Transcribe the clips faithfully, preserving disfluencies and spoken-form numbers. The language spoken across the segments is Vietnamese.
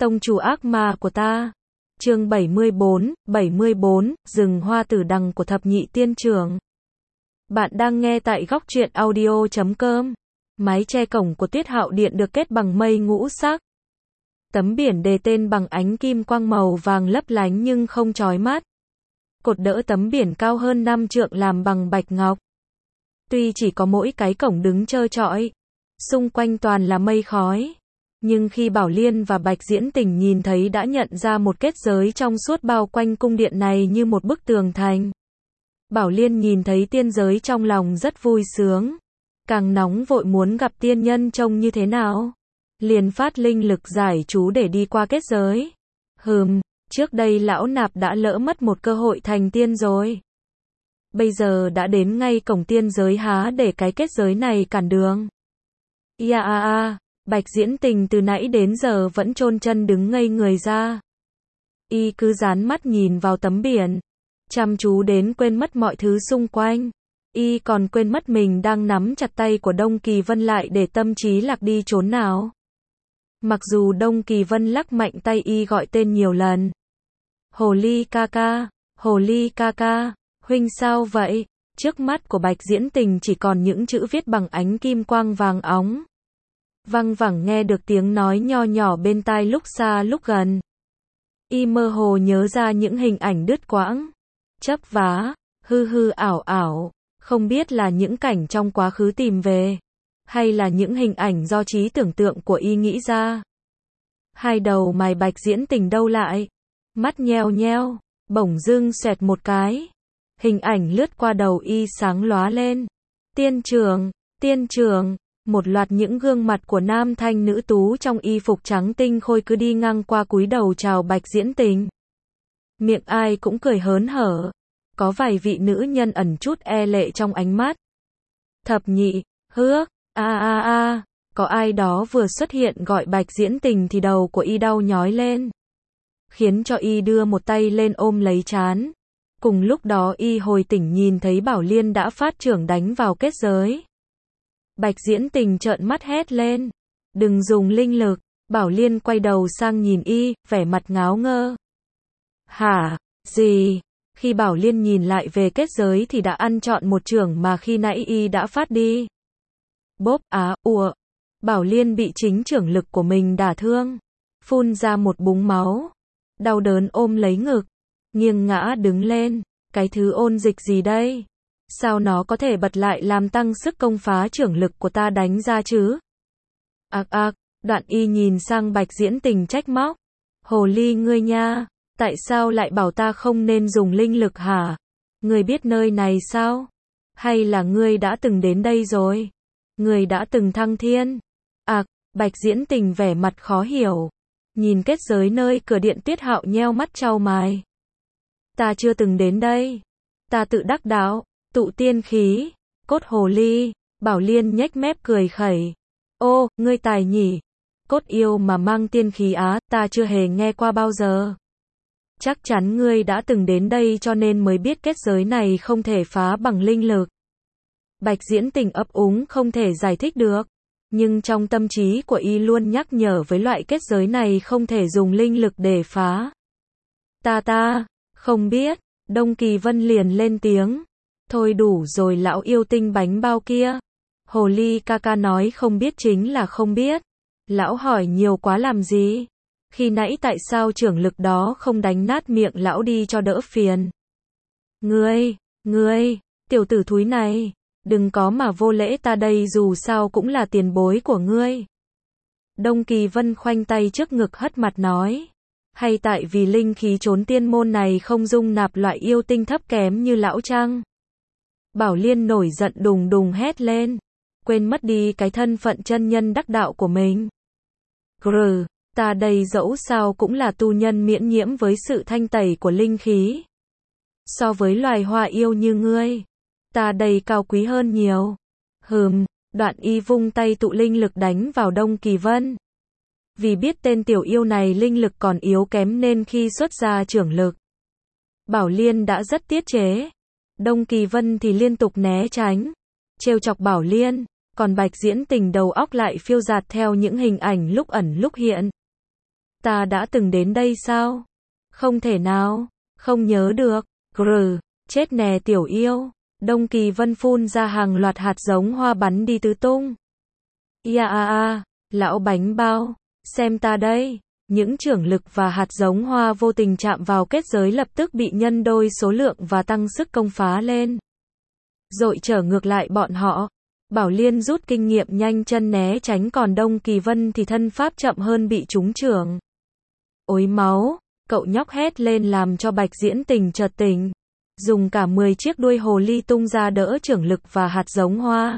Tông chủ ác ma của ta. Chương bảy mươi bốn, bảy mươi bốn, rừng hoa tử đằng của thập nhị tiên trưởng. Bạn đang nghe tại góc truyện audio chấm com. Mái che cổng của Tuyết Hạo Điện được kết bằng mây ngũ sắc. Tấm biển đề tên bằng ánh kim quang màu vàng lấp lánh nhưng không chói mắt. Cột đỡ tấm biển cao hơn năm trượng làm bằng bạch ngọc. Tuy chỉ có mỗi cái cổng đứng trơ trọi, xung quanh toàn là mây khói. Nhưng khi Bảo Liên và Bạch Diễn Tình nhìn thấy đã nhận ra một kết giới trong suốt bao quanh cung điện này như một bức tường thành. Bảo Liên nhìn thấy tiên giới trong lòng rất vui sướng. Càng nóng vội muốn gặp tiên nhân trông như thế nào. Liền phát linh lực giải chú để đi qua kết giới. Hừm, trước đây lão nạp đã lỡ mất một cơ hội thành tiên rồi. Bây giờ đã đến ngay cổng tiên giới há để cái kết giới này cản đường. Ia a a. Bạch Diễn Tình từ nãy đến giờ vẫn chôn chân đứng ngây người ra. Y cứ dán mắt nhìn vào tấm biển, chăm chú đến quên mất mọi thứ xung quanh. Y còn quên mất mình đang nắm chặt tay của Đông Kỳ Vân lại để tâm trí lạc đi chốn nào. Mặc dù Đông Kỳ Vân lắc mạnh tay y gọi tên nhiều lần. Hồ ly ca ca, hồ ly ca ca, huynh sao vậy? Trước mắt của Bạch Diễn Tình chỉ còn những chữ viết bằng ánh kim quang vàng óng. Văng vẳng nghe được tiếng nói nho nhỏ bên tai lúc xa lúc gần. Y mơ hồ nhớ ra những hình ảnh đứt quãng, chấp vá, hư hư ảo ảo, không biết là những cảnh trong quá khứ tìm về, hay là những hình ảnh do trí tưởng tượng của y nghĩ ra. Hai đầu mày Bạch Diễn Tình đâu lại, mắt nheo nheo, bỗng dưng xoẹt một cái. Hình ảnh lướt qua đầu y sáng lóa lên. Tiên trường, tiên trường. Một loạt những gương mặt của nam thanh nữ tú trong y phục trắng tinh khôi cứ đi ngang qua cúi đầu chào Bạch Diễn Tình. Miệng ai cũng cười hớn hở. Có vài vị nữ nhân ẩn chút e lệ trong ánh mắt. Thập nhị, hước, a a a, có ai đó vừa xuất hiện gọi Bạch Diễn Tình thì đầu của y đau nhói lên. Khiến cho y đưa một tay lên ôm lấy trán. Cùng lúc đó y hồi tỉnh nhìn thấy Bảo Liên đã phát trưởng đánh vào kết giới. Bạch Diễn Tình trợn mắt hét lên. Đừng dùng linh lực. Bảo Liên quay đầu sang nhìn y, vẻ mặt ngáo ngơ. Hả? Gì? Khi Bảo Liên nhìn lại về kết giới thì đã ăn trọn một chưởng mà khi nãy y đã phát đi. Bốp á, ùa. Bảo Liên bị chính chưởng lực của mình đả thương. Phun ra một búng máu. Đau đớn ôm lấy ngực. Nghiêng ngã đứng lên. Cái thứ ôn dịch gì đây? Sao nó có thể bật lại làm tăng sức công phá chưởng lực của ta đánh ra chứ? Ác ác, Đoạn y nhìn sang Bạch Diễn Tình trách móc. Hồ ly ngươi nha, tại sao lại bảo ta không nên dùng linh lực hả? Ngươi biết nơi này sao? Hay là ngươi đã từng đến đây rồi? Ngươi đã từng thăng thiên? Ác, Bạch Diễn Tình vẻ mặt khó hiểu. Nhìn kết giới nơi cửa điện Tuyết Hạo nheo mắt chau mày. Ta chưa từng đến đây. Ta tự đắc đạo. Tụ tiên khí, cốt hồ ly. Bảo Liên nhếch mép cười khẩy. Ô, ngươi tài nhỉ. Cốt yêu mà mang tiên khí á, ta chưa hề nghe qua bao giờ. Chắc chắn ngươi đã từng đến đây cho nên mới biết kết giới này không thể phá bằng linh lực. Bạch Diễn Tình ấp úng không thể giải thích được. Nhưng trong tâm trí của y luôn nhắc nhở với loại kết giới này không thể dùng linh lực để phá. Ta ta, không biết. Đông Kỳ Vân liền lên tiếng. Thôi đủ rồi lão yêu tinh bánh bao kia. Hồ ly ca ca nói không biết chính là không biết. Lão hỏi nhiều quá làm gì? Khi nãy tại sao trưởng lực đó không đánh nát miệng lão đi cho đỡ phiền? Ngươi, ngươi, tiểu tử thúi này, đừng có mà vô lễ ta đây dù sao cũng là tiền bối của ngươi. Đông Kỳ Vân khoanh tay trước ngực hất mặt nói. Hay tại vì linh khí trốn tiên môn này không dung nạp loại yêu tinh thấp kém như lão chăng? Bảo Liên nổi giận đùng đùng hét lên. Quên mất đi cái thân phận chân nhân đắc đạo của mình. Grừ, ta đây dẫu sao cũng là tu nhân miễn nhiễm với sự thanh tẩy của linh khí. So với loài hoa yêu như ngươi, ta đây cao quý hơn nhiều. Hừm, Đoạn y vung tay tụ linh lực đánh vào Đông Kỳ Vân. Vì biết tên tiểu yêu này linh lực còn yếu kém nên khi xuất ra chưởng lực, Bảo Liên đã rất tiết chế. Đông Kỳ Vân thì liên tục né tránh, trêu chọc Bảo Liên, còn Bạch Diễn Tình đầu óc lại phiêu dạt theo những hình ảnh lúc ẩn lúc hiện. Ta đã từng đến đây sao? Không thể nào, không nhớ được. Grr, chết nè tiểu yêu. Đông Kỳ Vân phun ra hàng loạt hạt giống hoa bắn đi tứ tung. Ya a a, lão bánh bao, xem ta đây. Những chưởng lực và hạt giống hoa vô tình chạm vào kết giới lập tức bị nhân đôi số lượng và tăng sức công phá lên. Dội trở ngược lại bọn họ. Bảo Liên rút kinh nghiệm nhanh chân né tránh, còn Đông Kỳ Vân thì thân pháp chậm hơn bị trúng chưởng. Ối máu, cậu nhóc hét lên làm cho Bạch Diễn Tình chợt tỉnh. Dùng cả mười chiếc đuôi hồ ly tung ra đỡ chưởng lực và hạt giống hoa.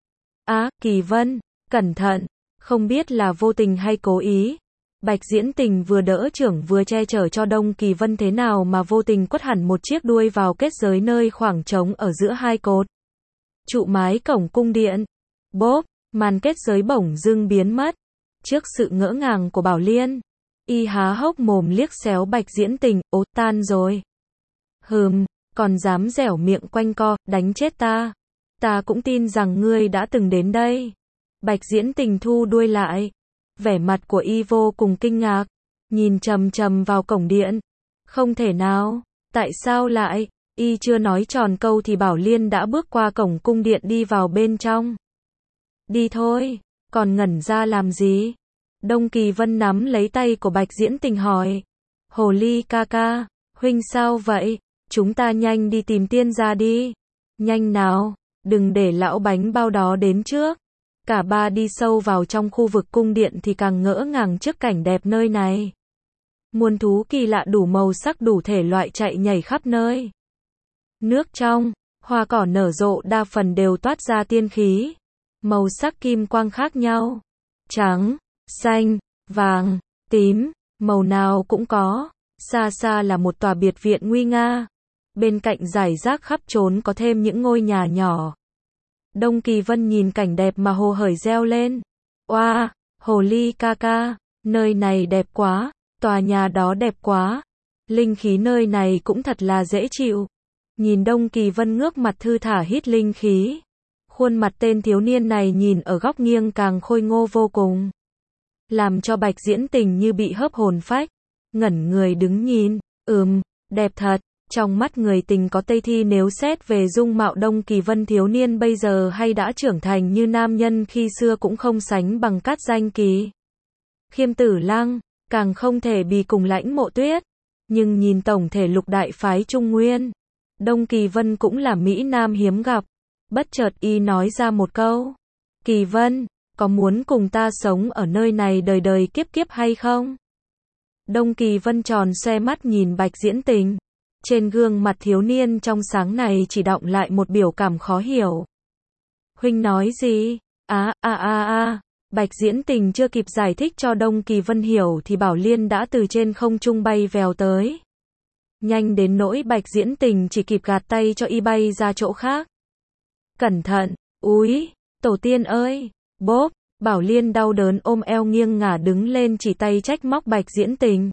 Á, Kỳ Vân, cẩn thận, không biết là vô tình hay cố ý. Bạch Diễn Tình vừa đỡ chưởng vừa che chở cho Đông Kỳ Vân thế nào mà vô tình quất hẳn một chiếc đuôi vào kết giới nơi khoảng trống ở giữa hai cột trụ mái cổng cung điện. Bốp, màn kết giới bổng dưng biến mất. Trước sự ngỡ ngàng của Bảo Liên, y há hốc mồm liếc xéo Bạch Diễn Tình, ố, tan rồi. Hừm, còn dám dẻo miệng quanh co, đánh chết ta. Ta cũng tin rằng ngươi đã từng đến đây. Bạch Diễn Tình thu đuôi lại. Vẻ mặt của y vô cùng kinh ngạc, nhìn chằm chằm vào cổng điện. Không thể nào, tại sao lại? Y chưa nói tròn câu thì Bảo Liên đã bước qua cổng cung điện đi vào bên trong. Đi thôi, còn ngẩn ra làm gì? Đông Kỳ Vân nắm lấy tay của Bạch Diễn Tình hỏi. Hồ ly ca ca, huynh sao vậy? Chúng ta nhanh đi tìm tiên gia đi. Nhanh nào, đừng để lão bánh bao đó đến trước. Cả ba đi sâu vào trong khu vực cung điện thì càng ngỡ ngàng trước cảnh đẹp nơi này. Muôn thú kỳ lạ đủ màu sắc đủ thể loại chạy nhảy khắp nơi. Nước trong, hoa cỏ nở rộ đa phần đều toát ra tiên khí. Màu sắc kim quang khác nhau. Trắng, xanh, vàng, tím, màu nào cũng có. Xa xa là một tòa biệt viện nguy nga. Bên cạnh rải rác khắp trốn có thêm những ngôi nhà nhỏ. Đông Kỳ Vân nhìn cảnh đẹp mà hồ hởi reo lên. Oa, wow, hồ ly ca ca, nơi này đẹp quá, tòa nhà đó đẹp quá. Linh khí nơi này cũng thật là dễ chịu. Nhìn Đông Kỳ Vân ngước mặt thư thả hít linh khí. Khuôn mặt tên thiếu niên này nhìn ở góc nghiêng càng khôi ngô vô cùng. Làm cho Bạch Diễn Tình như bị hớp hồn phách. Ngẩn người đứng nhìn, ừm, đẹp thật. Trong mắt người tình có Tây Thi nếu xét về dung mạo Đông Kỳ Vân thiếu niên bây giờ hay đã trưởng thành như nam nhân khi xưa cũng không sánh bằng Cát Danh Kỳ. Khiêm Tử Lăng, càng không thể bì cùng Lãnh Mộ Tuyết. Nhưng nhìn tổng thể lục đại phái Trung Nguyên, Đông Kỳ Vân cũng là Mỹ Nam hiếm gặp. Bất chợt y nói ra một câu. Kỳ Vân, có muốn cùng ta sống ở nơi này đời đời kiếp kiếp hay không? Đông Kỳ Vân tròn xoe mắt nhìn Bạch Diễn Tình. Trên gương mặt thiếu niên trong sáng này chỉ đọng lại một biểu cảm khó hiểu. Huynh nói gì? Á, a a a. Bạch Diễn Tình chưa kịp giải thích cho Đông Kỳ Vân hiểu thì Bảo Liên đã từ trên không trung bay vèo tới. Nhanh đến nỗi Bạch Diễn Tình chỉ kịp gạt tay cho y bay ra chỗ khác. Cẩn thận, úi, tổ tiên ơi, bốp, Bảo Liên đau đớn ôm eo nghiêng ngả đứng lên chỉ tay trách móc Bạch Diễn Tình.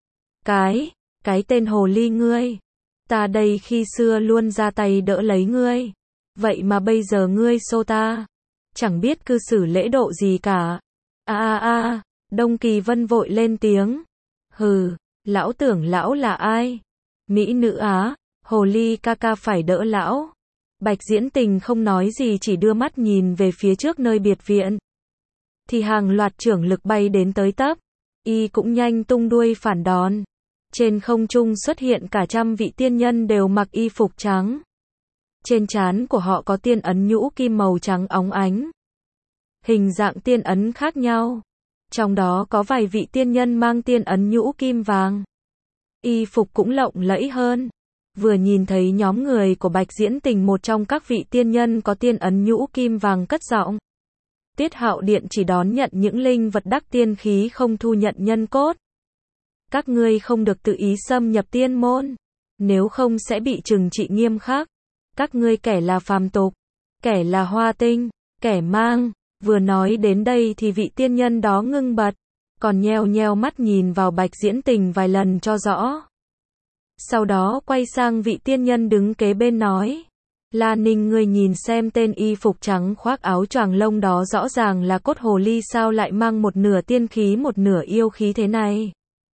Cái, cái tên hồ ly ngươi, ta đây khi xưa luôn ra tay đỡ lấy ngươi, vậy mà bây giờ ngươi xô ta, chẳng biết cư xử lễ độ gì cả. A a a, Đông Kỳ Vân vội lên tiếng. Hừ, lão tưởng lão là ai? Mỹ nữ á, hồ ly ca ca phải đỡ lão. Bạch Diễn Tình không nói gì chỉ đưa mắt nhìn về phía trước nơi biệt viện. Thì hàng loạt chưởng lực bay đến tới tấp. Y cũng nhanh tung đuôi phản đòn. Trên không trung xuất hiện cả trăm vị tiên nhân đều mặc y phục trắng. Trên trán của họ có tiên ấn nhũ kim màu trắng óng ánh. Hình dạng tiên ấn khác nhau. Trong đó có vài vị tiên nhân mang tiên ấn nhũ kim vàng. Y phục cũng lộng lẫy hơn. Vừa nhìn thấy nhóm người của Bạch Diễn Tình, một trong các vị tiên nhân có tiên ấn nhũ kim vàng cất giọng. Tiết Hạo Điện chỉ đón nhận những linh vật đắc tiên khí, không thu nhận nhân cốt. Các ngươi không được tự ý xâm nhập tiên môn, nếu không sẽ bị trừng trị nghiêm khắc. Các ngươi kẻ là phàm tục, kẻ là hoa tinh, kẻ mang. Vừa nói đến đây thì vị tiên nhân đó ngưng bật, còn nheo nheo mắt nhìn vào Bạch Diễn Tình vài lần cho rõ. Sau đó quay sang vị tiên nhân đứng kế bên nói. La Ninh, ngươi nhìn xem tên y phục trắng khoác áo choàng lông đó rõ ràng là cốt hồ ly, sao lại mang một nửa tiên khí một nửa yêu khí thế này?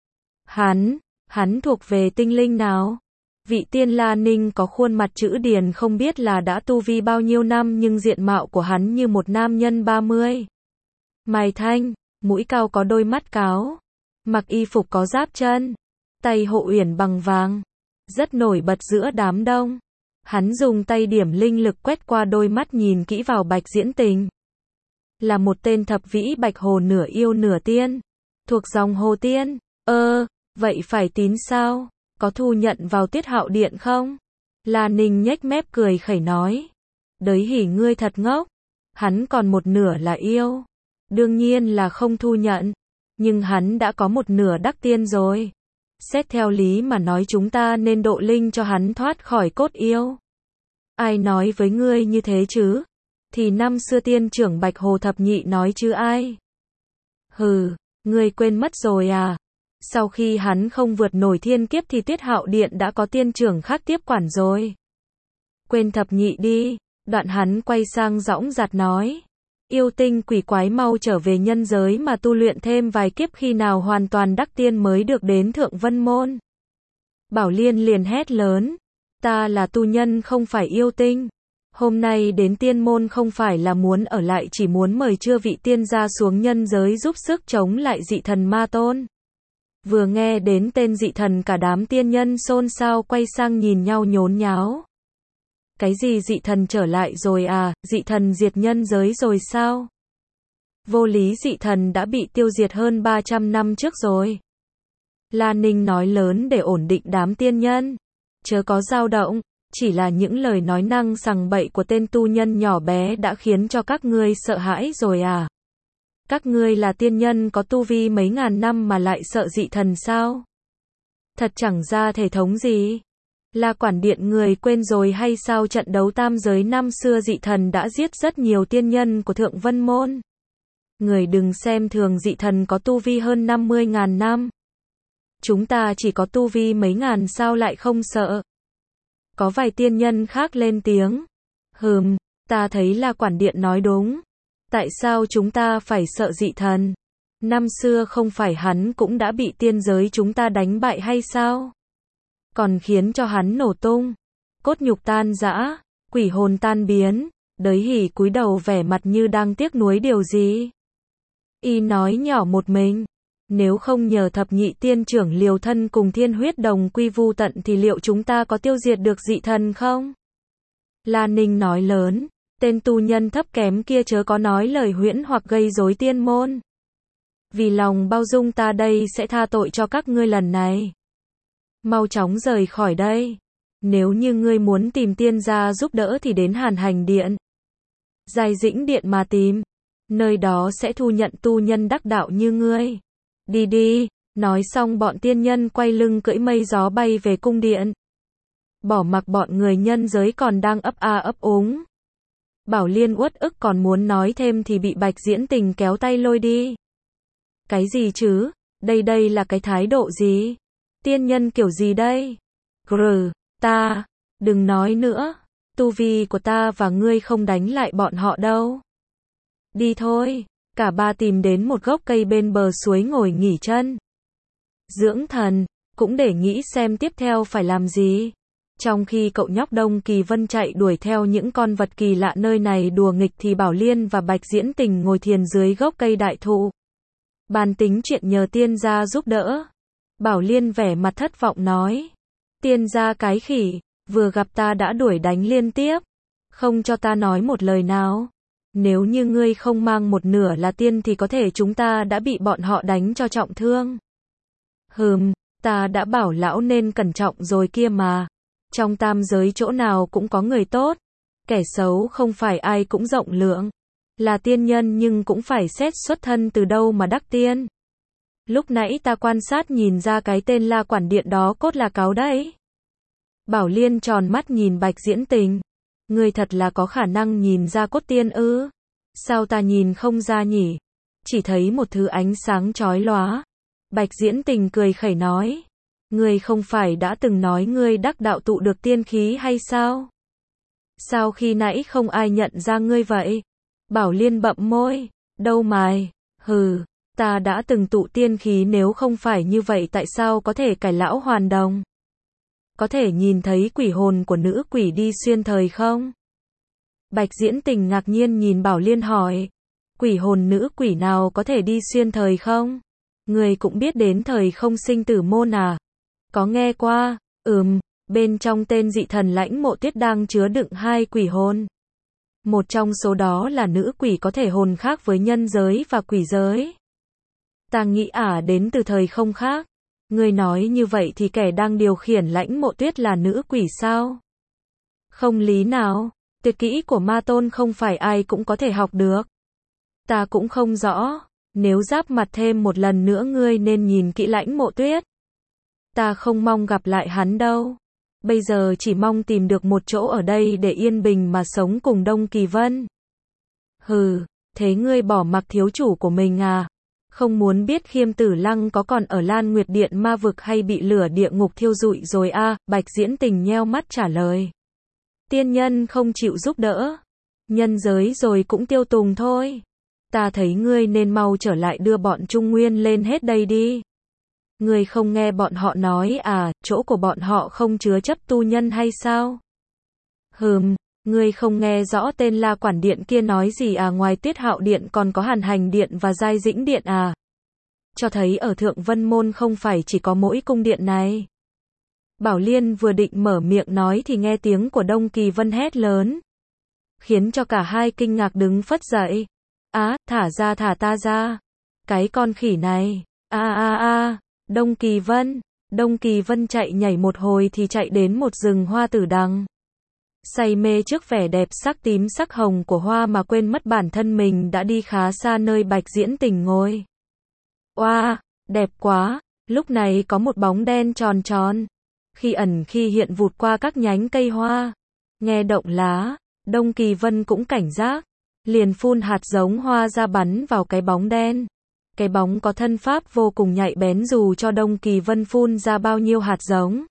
Hắn, hắn thuộc về tinh linh nào? Vị tiên La Ninh có khuôn mặt chữ điền, không biết là đã tu vi bao nhiêu năm, nhưng diện mạo của hắn như một nam nhân ba mươi. Mày thanh, mũi cao, có đôi mắt cáo, mặc y phục có giáp chân, tay hộ uyển bằng vàng, rất nổi bật giữa đám đông. Hắn dùng tay điểm linh lực quét qua đôi mắt, nhìn kỹ vào Bạch Diễn Tình. Là một tên thập vĩ bạch hồ, nửa yêu nửa tiên, thuộc dòng hồ tiên. Ơ, vậy phải tín sao? Có thu nhận vào Tiết Hạo Điện không? La Ninh nhếch mép cười khẩy nói. Đới hỉ, ngươi thật ngốc. Hắn còn một nửa là yêu. Đương nhiên là không thu nhận. Nhưng hắn đã có một nửa đắc tiên rồi. Xét theo lý mà nói, chúng ta nên độ linh cho hắn thoát khỏi cốt yêu. Ai nói với ngươi như thế chứ? Thì năm xưa tiên trưởng Bạch Hồ Thập Nhị nói chứ ai? Hừ, ngươi quên mất rồi à? Sau khi hắn không vượt nổi thiên kiếp thì Tiết Hạo Điện đã có tiên trưởng khác tiếp quản rồi. Quên Thập Nhị đi. Đoạn hắn quay sang dõng dạc nói. Yêu tinh quỷ quái, mau trở về nhân giới mà tu luyện thêm vài kiếp, khi nào hoàn toàn đắc tiên mới được đến Thượng Vân Môn. Bảo Liên liền hét lớn. Ta là tu nhân, không phải yêu tinh. Hôm nay đến tiên môn không phải là muốn ở lại, chỉ muốn mời chư vị tiên gia xuống nhân giới giúp sức chống lại dị thần ma tôn. Vừa nghe đến tên dị thần, cả đám tiên nhân xôn xao quay sang nhìn nhau nhốn nháo. Cái gì, dị thần trở lại rồi à? Dị thần diệt nhân giới rồi sao? Vô lý, dị thần đã bị tiêu diệt hơn ba trăm năm trước rồi. La Ninh nói lớn để ổn định đám tiên nhân. Chớ có dao động, chỉ là những lời nói năng sằng bậy của tên tu nhân nhỏ bé đã khiến cho các ngươi sợ hãi rồi à? Các ngươi là tiên nhân có tu vi mấy ngàn năm mà lại sợ dị thần sao? Thật chẳng ra thể thống gì. La quản điện, người quên rồi hay sao? Trận đấu tam giới năm xưa dị thần đã giết rất nhiều tiên nhân của Thượng Vân Môn. Người đừng xem thường dị thần có tu vi hơn năm mươi ngàn năm. Chúng ta chỉ có tu vi mấy ngàn, sao lại không sợ? Có vài tiên nhân khác lên tiếng. Hừm, ta thấy La quản điện nói đúng. Tại sao chúng ta phải sợ dị thần? Năm xưa không phải hắn cũng đã bị tiên giới chúng ta đánh bại hay sao? Còn khiến cho hắn nổ tung, cốt nhục tan rã, quỷ hồn tan biến. Đới hỉ cúi đầu vẻ mặt như đang tiếc nuối điều gì. Y nói nhỏ một mình. Nếu không nhờ thập nhị tiên trưởng liều thân cùng thiên huyết đồng quy vu tận thì liệu chúng ta có tiêu diệt được dị thần không? La Ninh nói lớn. Tên tu nhân thấp kém kia chớ có nói lời huyễn hoặc gây rối tiên môn. Vì lòng bao dung, ta đây sẽ tha tội cho các ngươi lần này. Mau chóng rời khỏi đây. Nếu như ngươi muốn tìm tiên gia giúp đỡ thì đến Hàn Hành Điện, Giai Dĩnh Điện mà tìm. Nơi đó sẽ thu nhận tu nhân đắc đạo như ngươi. Đi đi. Nói xong bọn tiên nhân quay lưng cưỡi mây gió bay về cung điện. Bỏ mặc bọn người nhân giới còn đang ấp a ấp úng. Bảo Liên uất ức còn muốn nói thêm thì bị Bạch Diễn Tình kéo tay lôi đi. Cái gì chứ? Đây đây là cái thái độ gì? Tiên nhân kiểu gì đây? Grr, ta, đừng nói nữa. Tu vi của ta và ngươi không đánh lại bọn họ đâu. Đi thôi. Cả ba tìm đến một gốc cây bên bờ suối ngồi nghỉ chân. Dưỡng thần, cũng để nghĩ xem tiếp theo phải làm gì. Trong khi cậu nhóc Đông Kỳ Vân chạy đuổi theo những con vật kỳ lạ nơi này đùa nghịch thì Bảo Liên và Bạch Diễn Tình ngồi thiền dưới gốc cây đại thụ. Bàn tính chuyện nhờ tiên gia giúp đỡ. Bảo Liên vẻ mặt thất vọng nói. Tiên gia cái khỉ, vừa gặp ta đã đuổi đánh liên tiếp. Không cho ta nói một lời nào. Nếu như ngươi không mang một nửa là tiên thì có thể chúng ta đã bị bọn họ đánh cho trọng thương. Hừm, ta đã bảo lão nên cẩn trọng rồi kia mà. Trong tam giới chỗ nào cũng có người tốt. Kẻ xấu không phải ai cũng rộng lượng. Là tiên nhân nhưng cũng phải xét xuất thân từ đâu mà đắc tiên. Lúc nãy ta quan sát nhìn ra cái tên La quản điện đó cốt là cáo đấy. Bảo Liên tròn mắt nhìn Bạch Diễn Tình. Ngươi thật là có khả năng nhìn ra cốt tiên ư? Sao ta nhìn không ra nhỉ? Chỉ thấy một thứ ánh sáng chói lóa. Bạch Diễn Tình cười khẩy nói. Ngươi không phải đã từng nói ngươi đắc đạo tụ được tiên khí hay sao? Sao khi nãy không ai nhận ra ngươi vậy? Bảo Liên bậm môi. Đâu mày? Hừ, ta đã từng tụ tiên khí, nếu không phải như vậy tại sao có thể cải lão hoàn đồng? Có thể nhìn thấy quỷ hồn của nữ quỷ đi xuyên thời không? Bạch Diễn Tình ngạc nhiên nhìn Bảo Liên hỏi. Quỷ hồn nữ quỷ nào có thể đi xuyên thời không? Người cũng biết đến thời không sinh tử môn à? Có nghe qua, ừm, bên trong tên dị thần Lãnh Mộ Tuyết đang chứa đựng hai quỷ hồn. Một trong số đó là nữ quỷ có thể hồn khác với nhân giới và quỷ giới. Ta nghĩ ả đến từ thời không khác. Người nói như vậy thì kẻ đang điều khiển Lãnh Mộ Tuyết là nữ quỷ sao? Không lý nào, tuyệt kỹ của ma tôn không phải ai cũng có thể học được. Ta cũng không rõ, nếu giáp mặt thêm một lần nữa ngươi nên nhìn kỹ Lãnh Mộ Tuyết. Ta không mong gặp lại hắn đâu. Bây giờ chỉ mong tìm được một chỗ ở đây để yên bình mà sống cùng Đông Kỳ Vân. Hừ, thế ngươi bỏ mặc thiếu chủ của mình à? Không muốn biết Khiêm Tử Lăng có còn ở Lan Nguyệt Điện ma vực hay bị lửa địa ngục thiêu rụi rồi à? Bạch Diễn Tình nheo mắt trả lời. Tiên nhân không chịu giúp đỡ. Nhân giới rồi cũng tiêu tùng thôi. Ta thấy ngươi nên mau trở lại đưa bọn Trung Nguyên lên hết đây đi. Ngươi không nghe bọn họ nói à, chỗ của bọn họ không chứa chấp tu nhân hay sao? Hừm, ngươi không nghe rõ tên La Quản Điện kia nói gì à, ngoài Tuyết Hạo Điện còn có Hàn Hành Điện và Giai Dĩnh Điện à? Cho thấy ở Thượng Vân Môn không phải chỉ có mỗi cung điện này. Bảo Liên vừa định mở miệng nói thì nghe tiếng của Đông Kỳ Vân hét lớn. Khiến cho cả hai kinh ngạc đứng phất dậy. Á, thả ra thả ta ra. Cái con khỉ này. A a a, Đông Kỳ Vân. Đông Kỳ Vân chạy nhảy một hồi thì chạy đến một rừng hoa tử đằng. Say mê trước vẻ đẹp sắc tím sắc hồng của hoa mà quên mất bản thân mình đã đi khá xa nơi Bạch Diễn Tình ngồi. Oa, đẹp quá. Lúc này có một bóng đen tròn tròn. Khi ẩn khi hiện vụt qua các nhánh cây hoa. Nghe động lá, Đông Kỳ Vân cũng cảnh giác. Liền phun hạt giống hoa ra bắn vào cái bóng đen. Cái bóng có thân pháp vô cùng nhạy bén, dù cho Đông Kỳ Vân phun ra bao nhiêu hạt giống.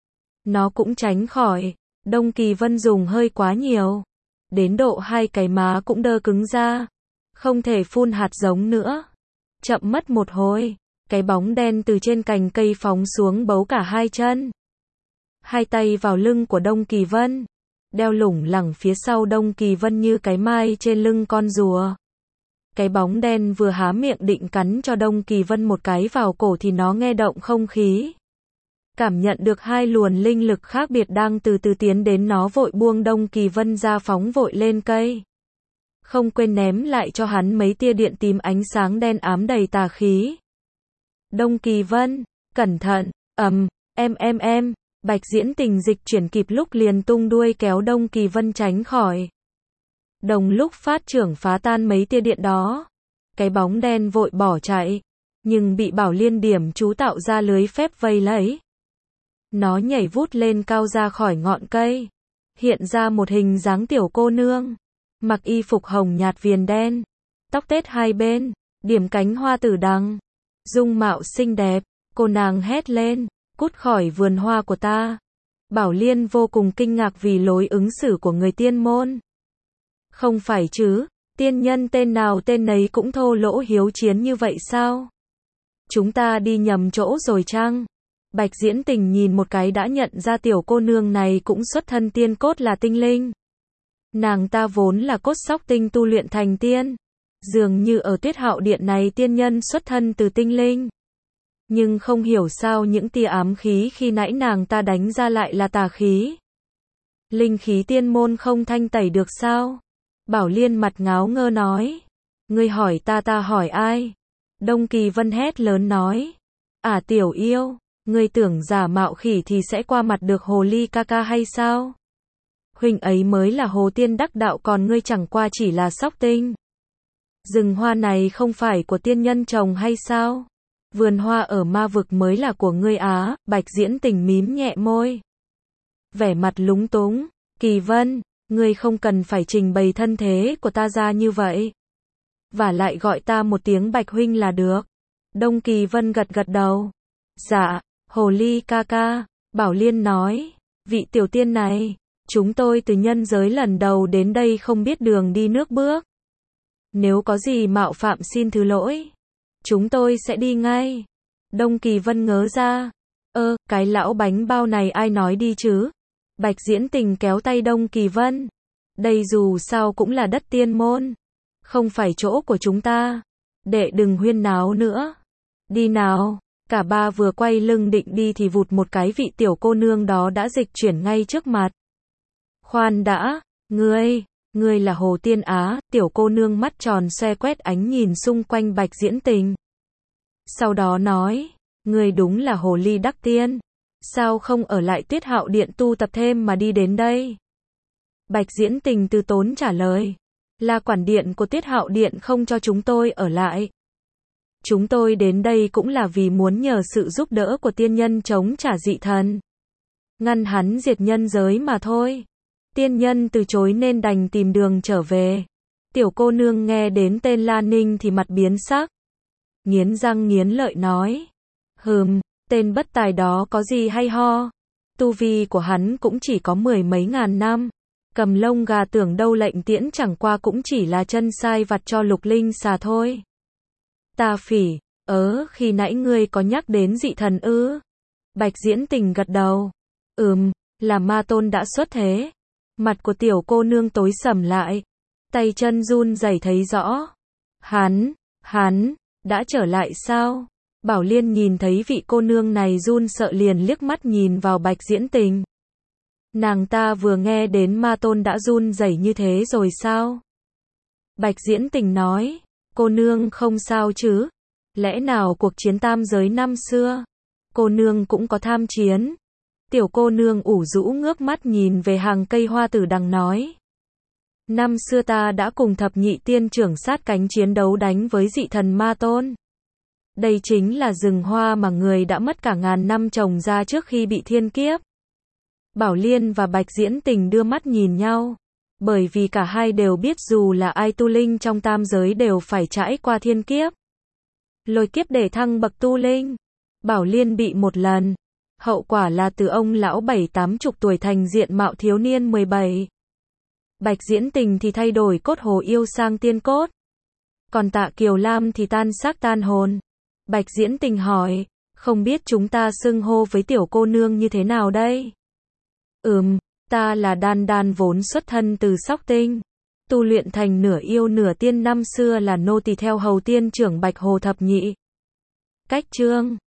Nó cũng tránh khỏi. Đông Kỳ Vân dùng hơi quá nhiều. Đến độ hai cái má cũng đơ cứng ra. Không thể phun hạt giống nữa. Chậm mất một hồi. Cái bóng đen từ trên cành cây phóng xuống bấu cả hai chân. Hai tay vào lưng của Đông Kỳ Vân. Đeo lủng lẳng phía sau Đông Kỳ Vân như cái mai trên lưng con rùa. Cái bóng đen vừa há miệng định cắn cho Đông Kỳ Vân một cái vào cổ thì nó nghe động không khí. Cảm nhận được hai luồng linh lực khác biệt đang từ từ tiến đến, nó vội buông Đông Kỳ Vân ra phóng vội lên cây. Không quên ném lại cho hắn mấy tia điện tím ánh sáng đen ám đầy tà khí. Đông Kỳ Vân, cẩn thận, ầm, em em em, Bạch Diễn Tình dịch chuyển kịp lúc liền tung đuôi kéo Đông Kỳ Vân tránh khỏi. Đồng lúc phát trưởng phá tan mấy tia điện đó. Cái bóng đen vội bỏ chạy. Nhưng bị Bảo Liên điểm chú tạo ra lưới phép vây lấy. Nó nhảy vút lên cao ra khỏi ngọn cây. Hiện ra một hình dáng tiểu cô nương. Mặc y phục hồng nhạt viền đen. Tóc tết hai bên. Điểm cánh hoa tử đằng. Dung mạo xinh đẹp. Cô nàng hét lên. Cút khỏi vườn hoa của ta. Bảo Liên vô cùng kinh ngạc vì lối ứng xử của người tiên môn. Không phải chứ, tiên nhân tên nào tên nấy cũng thô lỗ hiếu chiến như vậy sao? Chúng ta đi nhầm chỗ rồi chăng? Bạch Diễn Tình nhìn một cái đã nhận ra tiểu cô nương này cũng xuất thân tiên cốt là tinh linh. Nàng ta vốn là cốt sóc tinh tu luyện thành tiên. Dường như ở Tuyết Hạo Điện này tiên nhân xuất thân từ tinh linh. Nhưng không hiểu sao những tia ám khí khi nãy nàng ta đánh ra lại là tà khí. Linh khí tiên môn không thanh tẩy được sao? Bảo Liên mặt ngáo ngơ nói. Ngươi hỏi ta ta hỏi ai? Đông Kỳ Vân hét lớn nói. À tiểu yêu, ngươi tưởng giả mạo khỉ thì sẽ qua mặt được hồ ly ca ca hay sao? Huynh ấy mới là hồ tiên đắc đạo, còn ngươi chẳng qua chỉ là sóc tinh. Rừng hoa này không phải của tiên nhân trồng hay sao? Vườn hoa ở ma vực mới là của ngươi á. Bạch Diễn Tình mím nhẹ môi. Vẻ mặt lúng túng. Kỳ Vân, ngươi không cần phải trình bày thân thế của ta ra như vậy. Và lại gọi ta một tiếng Bạch huynh là được. Đông Kỳ Vân gật gật đầu. Dạ, hồ ly ca ca. Bảo Liên nói. Vị tiểu tiên này, Chúng tôi từ nhân giới lần đầu đến đây không biết đường đi nước bước. Nếu có gì mạo phạm xin thứ lỗi. Chúng tôi sẽ đi ngay. Đông Kỳ Vân ngớ ra. Ơ, cái lão bánh bao này ai nói đi chứ? Bạch Diễn Tình kéo tay Đông Kỳ Vân. Đây dù sao cũng là đất tiên môn. Không phải chỗ của chúng ta. Đệ đừng huyên náo nữa. Đi nào. Cả ba vừa quay lưng định đi thì vụt một cái vị tiểu cô nương đó đã dịch chuyển ngay trước mặt. Khoan đã, ngươi, ngươi là Hồ Tiên Á, tiểu cô nương mắt tròn xoe quét ánh nhìn xung quanh Bạch Diễn Tình. Sau đó nói, ngươi đúng là Hồ Ly Đắc Tiên. Sao không ở lại Tuyết Hạo Điện tu tập thêm mà đi đến đây? Bạch Diễn Tình từ tốn trả lời, là quản điện của Tuyết Hạo Điện không cho chúng tôi ở lại. Chúng tôi đến đây cũng là vì muốn nhờ sự giúp đỡ của tiên nhân chống trả dị thần. Ngăn hắn diệt nhân giới mà thôi. Tiên nhân từ chối nên đành tìm đường trở về. Tiểu cô nương nghe đến tên La Ninh thì mặt biến sắc. Nghiến răng nghiến lợi nói. Hừm, tên bất tài đó có gì hay ho. Tu vi của hắn cũng chỉ có mười mấy ngàn năm. Cầm lông gà tưởng đâu lệnh tiễn chẳng qua cũng chỉ là chân sai vặt cho Lục Linh xà thôi. Ta phỉ, ớ, khi nãy ngươi có nhắc đến dị thần ư? Bạch Diễn Tình gật đầu. Ừm, là ma tôn đã xuất thế. Mặt của tiểu cô nương tối sầm lại. Tay chân run rẩy thấy rõ. Hắn, hắn, đã trở lại sao? Bảo Liên nhìn thấy vị cô nương này run sợ liền liếc mắt nhìn vào Bạch Diễn Tình. Nàng ta vừa nghe đến ma tôn đã run rẩy như thế rồi sao? Bạch Diễn Tình nói, cô nương không sao chứ? Lẽ nào cuộc chiến tam giới năm xưa, cô nương cũng có tham chiến? Tiểu cô nương ủ rũ ngước mắt nhìn về hàng cây hoa tử đằng nói. Năm xưa ta đã cùng thập nhị tiên trưởng sát cánh chiến đấu đánh với dị thần ma tôn. Đây chính là rừng hoa mà người đã mất cả ngàn năm trồng ra trước khi bị thiên kiếp. Bảo Liên và Bạch Diễn Tình đưa mắt nhìn nhau. Bởi vì cả hai đều biết dù là ai tu linh trong tam giới đều phải trải qua thiên kiếp. Lôi kiếp để thăng bậc tu linh. Bảo Liên bị một lần. Hậu quả là từ ông lão bảy tám chục tuổi thành diện mạo thiếu niên mười bảy. Bạch Diễn Tình thì thay đổi cốt hồ yêu sang tiên cốt. Còn Tạ Kiều Lam thì tan xác tan hồn. Bạch Diễn Tình hỏi, không biết chúng ta xưng hô với tiểu cô nương như thế nào đây? Ừm, ta là Đan Đan vốn xuất thân từ Sóc Tinh. Tu luyện thành nửa yêu nửa tiên năm xưa là nô tỳ theo hầu tiên trưởng Bạch Hồ Thập Nhị. Cách chương